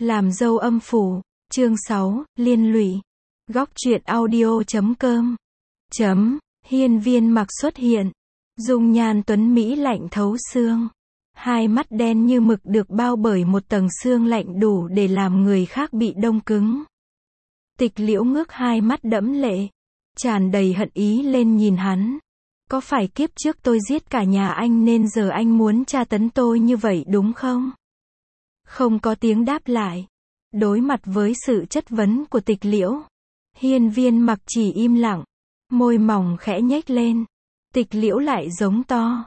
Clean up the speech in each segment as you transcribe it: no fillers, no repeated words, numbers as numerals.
Làm dâu âm phủ, chương 6, liên lụy. Góc truyện audio.com. Hiên Viên Mặc xuất hiện. Dung nhan tuấn mỹ lạnh thấu xương. Hai mắt đen như mực được bao bởi một tầng sương lạnh đủ để làm người khác bị đông cứng. Tịch Liễu ngước hai mắt đẫm lệ, tràn đầy hận ý lên nhìn hắn. Có phải kiếp trước tôi giết cả nhà anh nên giờ anh muốn tra tấn tôi như vậy đúng không? Không có tiếng đáp lại. Đối mặt với sự chất vấn của Tịch Liễu, Hiên Viên Mặc chỉ im lặng, môi mỏng khẽ nhếch lên. Tịch Liễu lại giống to.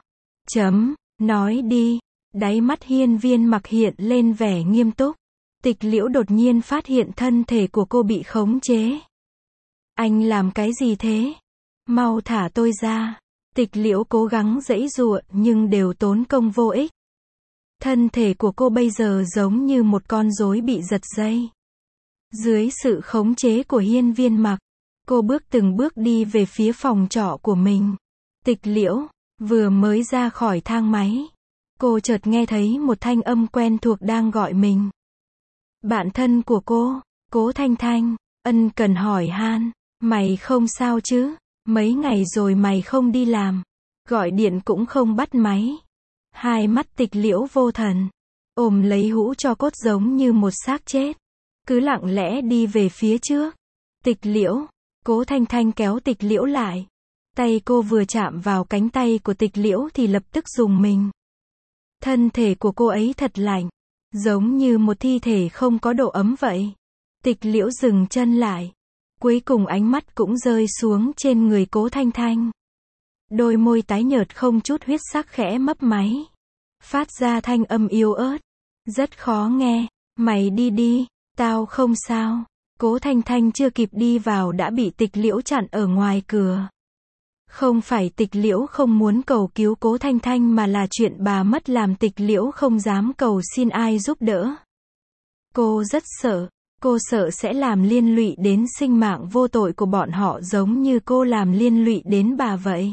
Nói đi. Đáy mắt Hiên Viên Mặc hiện lên vẻ nghiêm túc. Tịch Liễu đột nhiên phát hiện thân thể của cô bị khống chế. Anh làm cái gì thế? Mau thả tôi ra. Tịch Liễu cố gắng giãy giụa nhưng đều tốn công vô ích. Thân thể của cô bây giờ giống như một con rối bị giật dây. Dưới sự khống chế của Hiên Viên Mặc, cô từng bước đi về phía phòng trọ của mình. Tịch Liễu vừa mới ra khỏi thang máy, cô chợt nghe thấy một thanh âm quen thuộc đang gọi mình. Bạn thân của cô, Cố Thanh Thanh, ân cần hỏi han, mày không sao chứ? Mấy ngày rồi mày không đi làm, gọi điện cũng không bắt máy. Hai mắt Tịch Liễu vô thần, ôm lấy hũ tro cốt giống như một xác chết, cứ lặng lẽ đi về phía trước. Tịch Liễu, Cố Thanh Thanh kéo Tịch Liễu lại. Tay cô vừa chạm vào cánh tay của Tịch Liễu thì lập tức rùng mình. Thân thể của cô ấy thật lạnh, giống như một thi thể không có độ ấm vậy. Tịch Liễu dừng chân lại. Cuối cùng ánh mắt cũng rơi xuống trên người Cố Thanh Thanh. Đôi môi tái nhợt không chút huyết sắc khẽ mấp máy, phát ra thanh âm yếu ớt, rất khó nghe. Mày đi đi, tao không sao. Cố Thanh Thanh chưa kịp đi vào đã bị Tịch Liễu chặn ở ngoài cửa. Không phải Tịch Liễu không muốn cầu cứu Cố Thanh Thanh mà là chuyện bà mất làm Tịch Liễu không dám cầu xin ai giúp đỡ. Cô rất sợ. Cô sợ sẽ làm liên lụy đến sinh mạng vô tội của bọn họ giống như cô làm liên lụy đến bà vậy.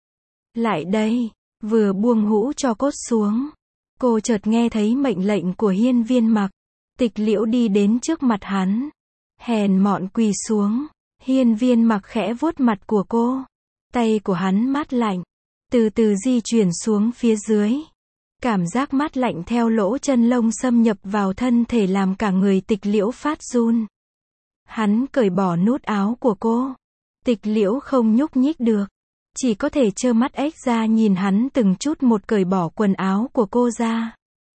Lại đây, vừa buông hũ tro cốt xuống, cô chợt nghe thấy mệnh lệnh của Hiên Viên Mặc. Tịch Liễu đi đến trước mặt hắn, hèn mọn quỳ xuống. Hiên Viên Mặc khẽ vuốt mặt của cô. Tay của hắn mát lạnh, từ từ di chuyển xuống phía dưới. Cảm giác mát lạnh theo lỗ chân lông xâm nhập vào thân thể làm cả người Tịch Liễu phát run. Hắn cởi bỏ nút áo của cô. Tịch Liễu không nhúc nhích được, chỉ có thể trơ mắt ếch ra nhìn hắn từng chút một cởi bỏ quần áo của cô ra.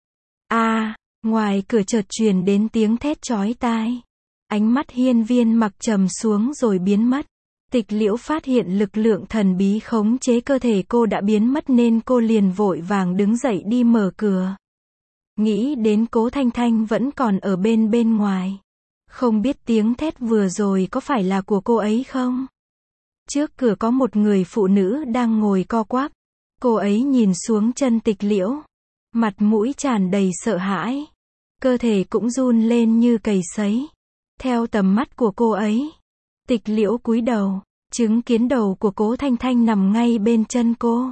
Ngoài cửa chợt truyền đến tiếng thét chói tai. Ánh mắt Hiên Viên Mặc trầm xuống rồi biến mất. Tịch Liễu phát hiện lực lượng thần bí khống chế cơ thể cô đã biến mất nên cô liền vội vàng đứng dậy đi mở cửa. Nghĩ đến Cố Thanh Thanh vẫn còn ở bên ngoài. Không biết tiếng thét vừa rồi có phải là của cô ấy không? Trước cửa có một người phụ nữ đang ngồi co quắp. Cô ấy nhìn xuống chân Tịch Liễu, mặt mũi tràn đầy sợ hãi. Cơ thể cũng run lên như cầy sấy. Theo tầm mắt của cô ấy, Tịch Liễu cúi đầu, chứng kiến đầu của Cố Thanh Thanh nằm ngay bên chân cô.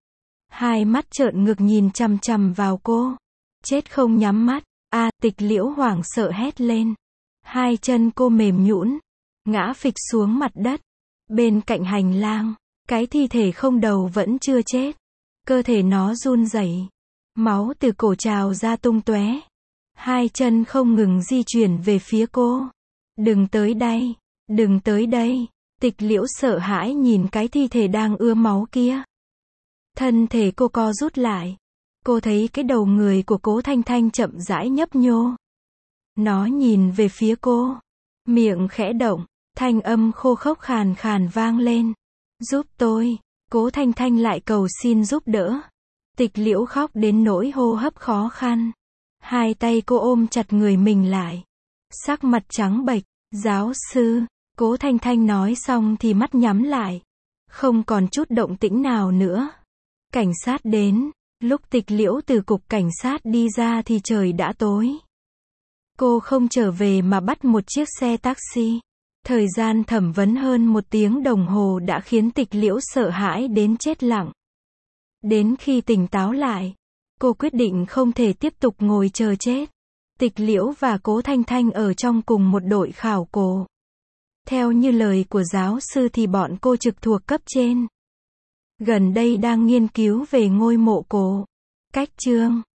Hai mắt trợn ngược nhìn chằm chằm vào cô. Chết không nhắm mắt. Tịch Liễu hoảng sợ hét lên. Hai chân cô mềm nhũn, ngã phịch xuống mặt đất. Bên cạnh hành lang, cái thi thể không đầu vẫn chưa chết. Cơ thể nó run rẩy, máu từ cổ trào ra tung tóe. Hai chân không ngừng di chuyển về phía cô. Đừng tới đây. Đừng tới đây. Tịch Liễu sợ hãi nhìn cái thi thể đang ứa máu kia. Thân thể cô co rút lại. Cô thấy cái đầu người của Cố Thanh Thanh chậm rãi nhấp nhô. Nó nhìn về phía cô. Miệng khẽ động. Thanh âm khô khốc khàn khàn vang lên. Giúp tôi. Cố Thanh Thanh lại cầu xin giúp đỡ. Tịch Liễu khóc đến nỗi hô hấp khó khăn. Hai tay cô ôm chặt người mình lại. Sắc mặt trắng bệch. Giáo sư. Cố Thanh Thanh nói xong thì mắt nhắm lại. Không còn chút động tĩnh nào nữa. Cảnh sát đến. Lúc Tịch Liễu từ cục cảnh sát đi ra thì trời đã tối. Cô không trở về mà bắt một chiếc xe taxi. Thời gian thẩm vấn hơn 1 tiếng đồng hồ đã khiến Tịch Liễu sợ hãi đến chết lặng. Đến khi tỉnh táo lại, cô quyết định không thể tiếp tục ngồi chờ chết. Tịch Liễu và Cố Thanh Thanh ở trong cùng một đội khảo cổ. Theo như lời của giáo sư thì bọn cô trực thuộc cấp trên. Gần đây đang nghiên cứu về ngôi mộ cổ. Cách chương